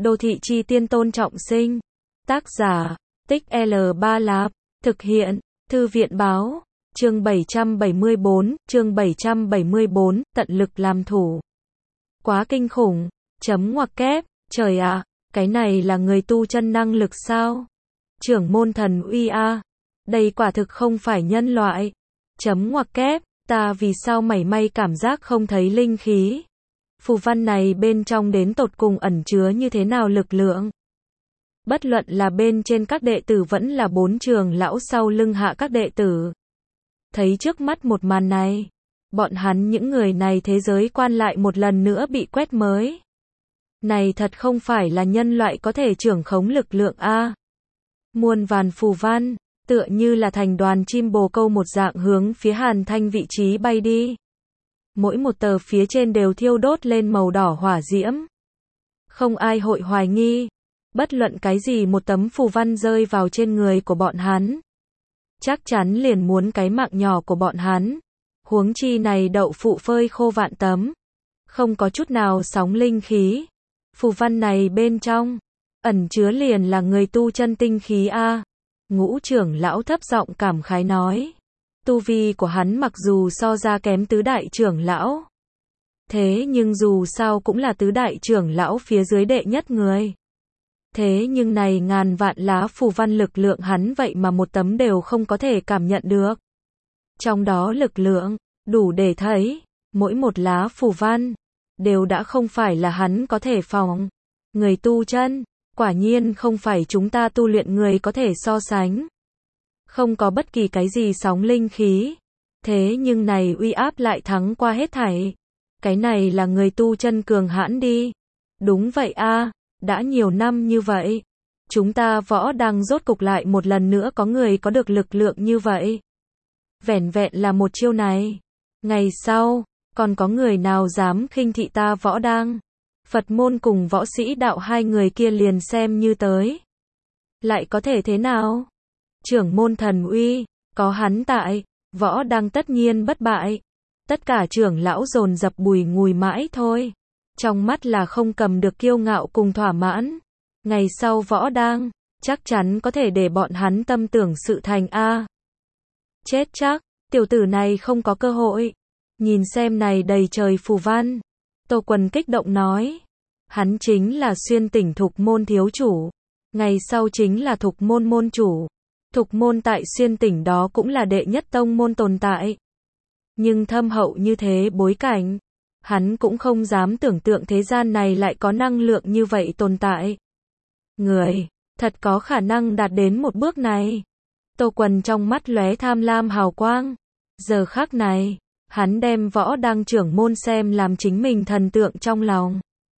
Đô thị chi tiên Tôn Trọng Sinh. Tác giả, Tích L3 Lạp. Thực hiện, Thư viện báo. Chương 774, tận lực làm thủ. Quá kinh khủng. Chấm ngoặc kép. Trời ạ, cái này là người tu chân năng lực sao? Trưởng môn thần uy a. Đây quả thực không phải nhân loại. Chấm ngoặc kép. Ta vì sao mảy may cảm giác không thấy linh khí? Phù văn này bên trong đến tột cùng ẩn chứa như thế nào lực lượng? Bất luận là bên trên các đệ tử vẫn là 4 trưởng lão sau lưng hạ các đệ tử. Thấy trước mắt một màn này, bọn hắn những người này thế giới quan lại một lần nữa bị quét mới. Này thật không phải là nhân loại có thể trưởng khống lực lượng a. Muôn vàn phù văn, tựa như là thành đoàn chim bồ câu một dạng hướng phía Hàn Thanh vị trí bay đi. Mỗi một tờ phía trên đều thiêu đốt lên màu đỏ hỏa diễm. Không ai hội hoài nghi, bất luận cái gì một tấm phù văn rơi vào trên người của bọn hắn, chắc chắn liền muốn cái mạng nhỏ của bọn hắn. Huống chi này đậu phụ phơi khô vạn tấm, không có chút nào sóng linh khí. Phù văn này bên trong, ẩn chứa liền là người tu chân tinh khí a. Ngũ trưởng lão thấp giọng cảm khái nói. Tu vi của hắn mặc dù so ra kém tứ đại trưởng lão, thế nhưng dù sao cũng là tứ đại trưởng lão phía dưới đệ nhất người. Thế nhưng này ngàn vạn lá phù văn lực lượng hắn vậy mà một tấm đều không có thể cảm nhận được. Trong đó lực lượng, đủ để thấy, mỗi một lá phù văn, đều đã không phải là hắn có thể phòng. Người tu chân, quả nhiên không phải chúng ta tu luyện người có thể so sánh. Không có bất kỳ cái gì sóng linh khí. Thế nhưng này uy áp lại thắng qua hết thảy. Cái này là người tu chân cường hãn đi. Đúng vậy a, đã nhiều năm như vậy. Chúng ta võ đang rốt cục lại một lần nữa có người có được lực lượng như vậy. Vẻn vẹn là một chiêu này. Ngày sau, còn có người nào dám khinh thị ta võ đang. Phật môn cùng võ sĩ đạo hai người kia liền xem như tới. Lại có thể thế nào? Trưởng môn thần uy, có hắn tại, võ đang tất nhiên bất bại. Tất cả trưởng lão dồn dập bùi ngùi mãi thôi. Trong mắt là không cầm được kiêu ngạo cùng thỏa mãn. Ngày sau võ đang, chắc chắn có thể để bọn hắn tâm tưởng sự thành a. Chết chắc, tiểu tử này không có cơ hội. Nhìn xem này đầy trời phù văn. Tô Quần kích động nói. Hắn chính là xuyên tỉnh Thục môn thiếu chủ. Ngày sau chính là Thục môn môn chủ. Thục môn tại xuyên tỉnh đó cũng là đệ nhất tông môn tồn tại. Nhưng thâm hậu như thế bối cảnh, hắn cũng không dám tưởng tượng thế gian này lại có năng lượng như vậy tồn tại. Người, thật có khả năng đạt đến một bước này. Tô Quần trong mắt lóe tham lam hào quang. Giờ khắc này, hắn đem võ đang trưởng môn xem làm chính mình thần tượng trong lòng.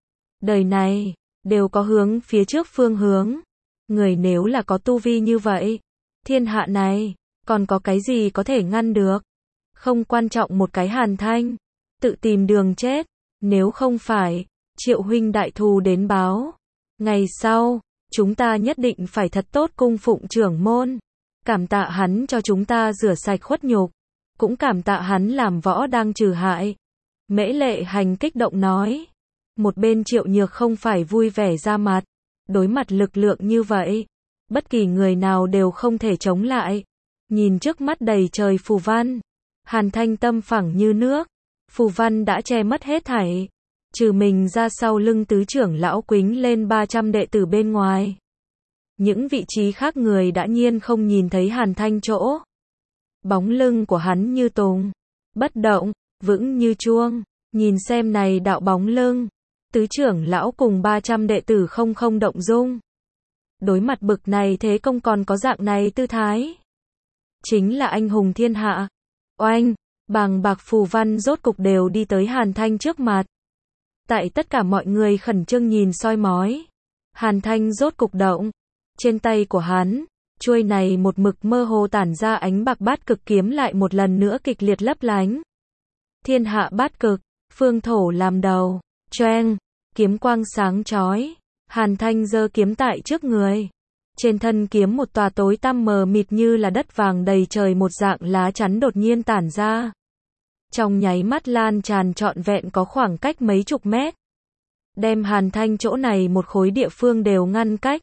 Đời này, đều có hướng phía trước phương hướng. Người nếu là có tu vi như vậy, thiên hạ này, còn có cái gì có thể ngăn được? Không quan trọng một cái Hàn Thanh, tự tìm đường chết, nếu không phải, Triệu huynh đại thù đến báo. Ngày sau, chúng ta nhất định phải thật tốt cung phụng trưởng môn. Cảm tạ hắn cho chúng ta rửa sạch khuất nhục, cũng cảm tạ hắn làm võ đang trừ hại. Mễ Lệ Hành kích động nói. Một bên Triệu Nhược không phải vui vẻ ra mặt, đối mặt lực lượng như vậy, bất kỳ người nào đều không thể chống lại. Nhìn trước mắt đầy trời phù văn, Hàn Thanh tâm phẳng như nước. Phù văn đã che mất hết thảy, trừ mình ra sau lưng tứ trưởng lão quính lên 300 đệ tử bên ngoài. Những vị trí khác người đã nhiên không nhìn thấy Hàn Thanh chỗ. Bóng lưng của hắn như tùng, bất động, vững như chuông. Nhìn xem này đạo bóng lưng, tứ trưởng lão cùng 300 đệ tử không động dung. Đối mặt bực này thế công còn có dạng này tư thái. Chính là anh hùng thiên hạ. Oanh, bàng bạc phù văn rốt cục đều đi tới Hàn Thanh trước mặt. Tại tất cả mọi người khẩn trương nhìn soi mói, Hàn Thanh rốt cục động. Trên tay của hắn, chuôi này một mực mơ hồ tản ra ánh bạc bát cực kiếm lại một lần nữa kịch liệt lấp lánh. Thiên hạ bát cực, phương thổ làm đầu. Choeng, kiếm quang sáng chói. Hàn Thanh giơ kiếm tại trước người. Trên thân kiếm một tòa tối tăm mờ mịt như là đất vàng đầy trời một dạng lá chắn đột nhiên tản ra. Trong nháy mắt lan tràn trọn vẹn có khoảng cách mấy chục mét. đem Hàn Thanh chỗ này một khối địa phương đều ngăn cách.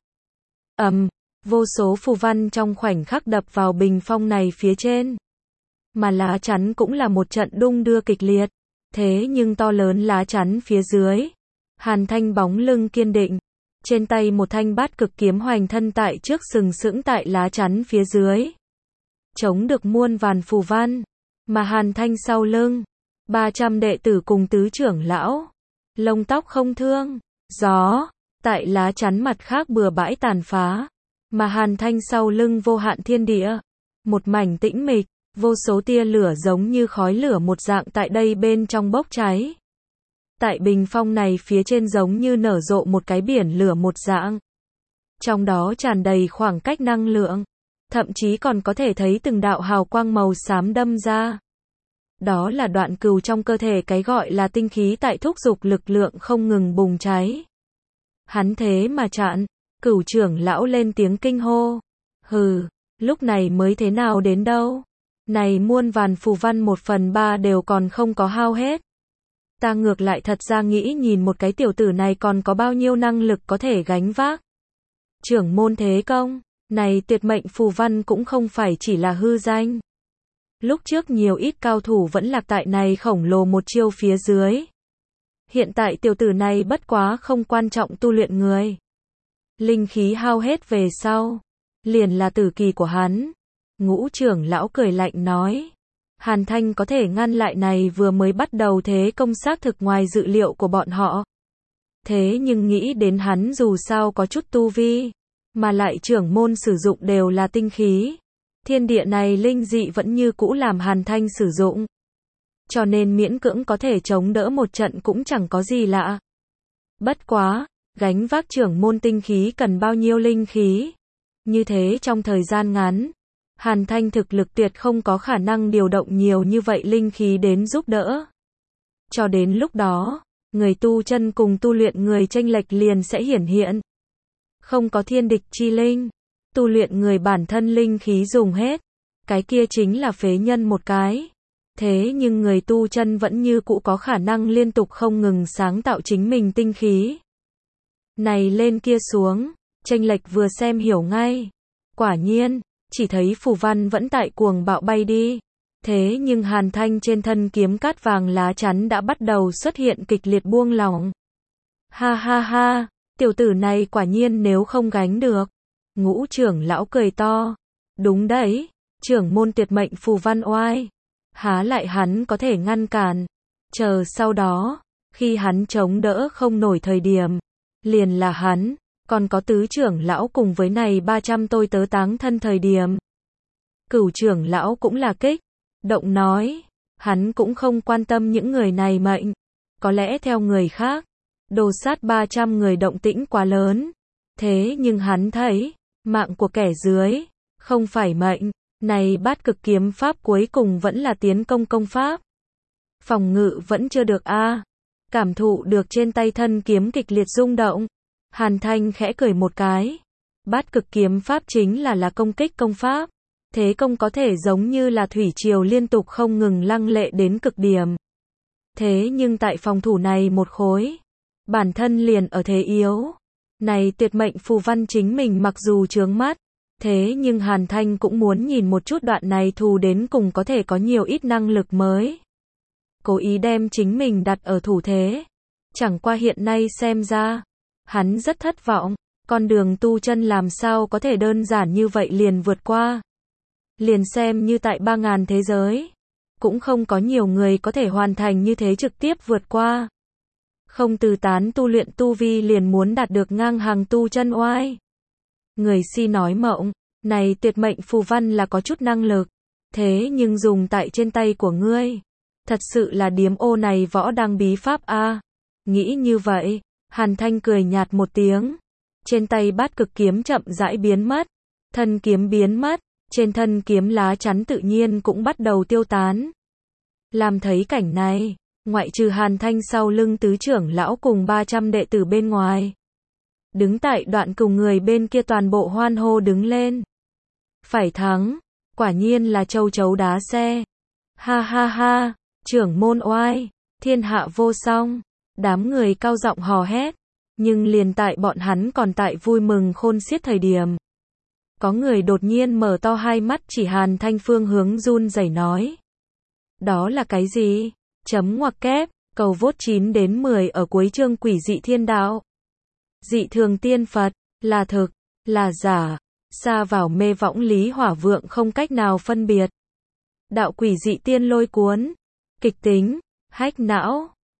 Vô số phù văn trong khoảnh khắc đập vào bình phong này phía trên. Mà lá chắn cũng là một trận đung đưa kịch liệt. Thế nhưng to lớn lá chắn phía dưới, Hàn Thanh bóng lưng kiên định, trên tay một thanh bát cực kiếm hoành thân tại trước sừng sững tại lá chắn phía dưới. Chống được muôn vàn phù văn, mà Hàn Thanh sau lưng, 300 đệ tử cùng tứ trưởng lão, lông tóc không thương, gió, tại lá chắn mặt khác bừa bãi tàn phá, mà Hàn Thanh sau lưng vô hạn thiên địa, một mảnh tĩnh mịch, vô số tia lửa giống như khói lửa một dạng tại đây bên trong bốc cháy. Tại bình phong này phía trên giống như nở rộ một cái biển lửa một dạng. Trong đó tràn đầy khoảng cách năng lượng, thậm chí còn có thể thấy từng đạo hào quang màu xám đâm ra. Đó là đoạn cừu trong cơ thể cái gọi là tinh khí tại thúc giục lực lượng không ngừng bùng cháy. Hắn thế mà chặn, Cửu trưởng lão lên tiếng kinh hô. Hừ, lúc này mới thế nào đến đâu? Này muôn vàn phù văn 1/3 đều còn không có hao hết. Ta ngược lại thật ra nghĩ nhìn một cái tiểu tử này còn có bao nhiêu năng lực có thể gánh vác. Trưởng môn thế công, này tuyệt mệnh phù văn cũng không phải chỉ là hư danh. Lúc trước nhiều ít cao thủ vẫn lạc tại này khổng lồ một chiêu phía dưới. Hiện tại tiểu tử này bất quá không quan trọng tu luyện người. Linh khí hao hết về sau, liền là tử kỳ của hắn. Ngũ trưởng lão cười lạnh nói. Hàn Thanh có thể ngăn lại này vừa mới bắt đầu thế công xác thực ngoài dự liệu của bọn họ. Thế nhưng nghĩ đến hắn dù sao có chút tu vi, mà lại trưởng môn sử dụng đều là tinh khí. Thiên địa này linh dị vẫn như cũ làm Hàn Thanh sử dụng. Cho nên miễn cưỡng có thể chống đỡ một trận cũng chẳng có gì lạ. Bất quá, gánh vác trưởng môn tinh khí cần bao nhiêu linh khí. Như thế trong thời gian ngắn, Hàn Thanh thực lực tuyệt không có khả năng điều động nhiều như vậy linh khí đến giúp đỡ. Cho đến lúc đó, người tu chân cùng tu luyện người chênh lệch liền sẽ hiển hiện. Không có thiên địch chi linh, tu luyện người bản thân linh khí dùng hết, cái kia chính là phế nhân một cái. Thế nhưng người tu chân vẫn như cũ có khả năng liên tục không ngừng sáng tạo chính mình tinh khí. Này lên kia xuống, chênh lệch vừa xem hiểu ngay. Quả nhiên, chỉ thấy phù văn vẫn tại cuồng bạo bay đi. Thế nhưng Hàn Thanh trên thân kiếm cát vàng lá chắn đã bắt đầu xuất hiện kịch liệt buông lỏng. Ha ha ha, tiểu tử này quả nhiên nếu không gánh được. Ngũ trưởng lão cười to. Đúng đấy, trưởng môn tuyệt mệnh phù văn oai. Há lại hắn có thể ngăn cản. Chờ sau đó, khi hắn chống đỡ không nổi thời điểm, liền là hắn, còn có tứ trưởng lão cùng với này 300 tôi tớ táng thân thời điểm. Cửu trưởng lão cũng là kích động nói, hắn cũng không quan tâm những người này mệnh. Có lẽ theo người khác, đồ sát 300 người động tĩnh quá lớn. Thế nhưng hắn thấy, mạng của kẻ dưới, không phải mệnh. Này bát cực kiếm pháp cuối cùng vẫn là tiến công công pháp. Phòng ngự vẫn chưa được a. Cảm thụ được trên tay thân kiếm kịch liệt rung động. Hàn Thanh khẽ cười một cái. Bát cực kiếm pháp chính là công kích công pháp. Thế công có thể giống như là thủy triều liên tục không ngừng lăng lệ đến cực điểm. Thế nhưng tại phòng thủ này một khối, bản thân liền ở thế yếu. Này tuyệt mệnh phù văn chính mình mặc dù chướng mắt, thế nhưng Hàn Thanh cũng muốn nhìn một chút đoạn này thù đến cùng có thể có nhiều ít năng lực mới. Cố ý đem chính mình đặt ở thủ thế. Chẳng qua hiện nay xem ra, hắn rất thất vọng, con đường tu chân làm sao có thể đơn giản như vậy liền vượt qua. Liền xem như tại 3000 thế giới, cũng không có nhiều người có thể hoàn thành như thế trực tiếp vượt qua. Không từ tán tu luyện tu vi liền muốn đạt được ngang hàng tu chân oai. Người si nói mộng, này tuyệt mệnh phù văn là có chút năng lực, thế nhưng dùng tại trên tay của ngươi, thật sự là điếm ô này võ đang bí pháp a. Nghĩ như vậy, Hàn Thanh cười nhạt một tiếng, trên tay bát cực kiếm chậm rãi biến mất, thân kiếm biến mất, trên thân kiếm lá chắn tự nhiên cũng bắt đầu tiêu tán. Làm thấy cảnh này, ngoại trừ Hàn Thanh sau lưng tứ trưởng lão cùng 300 đệ tử bên ngoài, đứng tại đoạn cùng người bên kia toàn bộ hoan hô đứng lên. Phải thắng, quả nhiên là châu chấu đá xe. Ha ha ha, trưởng môn oai, thiên hạ vô song. Đám người cao giọng hò hét, nhưng liền tại bọn hắn còn tại vui mừng khôn xiết thời điểm. Có người đột nhiên mở to hai mắt chỉ Hàn Thanh phương hướng run rẩy nói. Đó là cái gì? Chấm ngoặc kép, cầu vote 9 đến 10 ở cuối chương quỷ dị thiên đạo. Dị thường tiên Phật, là thực, là giả, xa vào mê võng lý hỏa vượng không cách nào phân biệt. Đạo quỷ dị tiên lôi cuốn, kịch tính, hách não.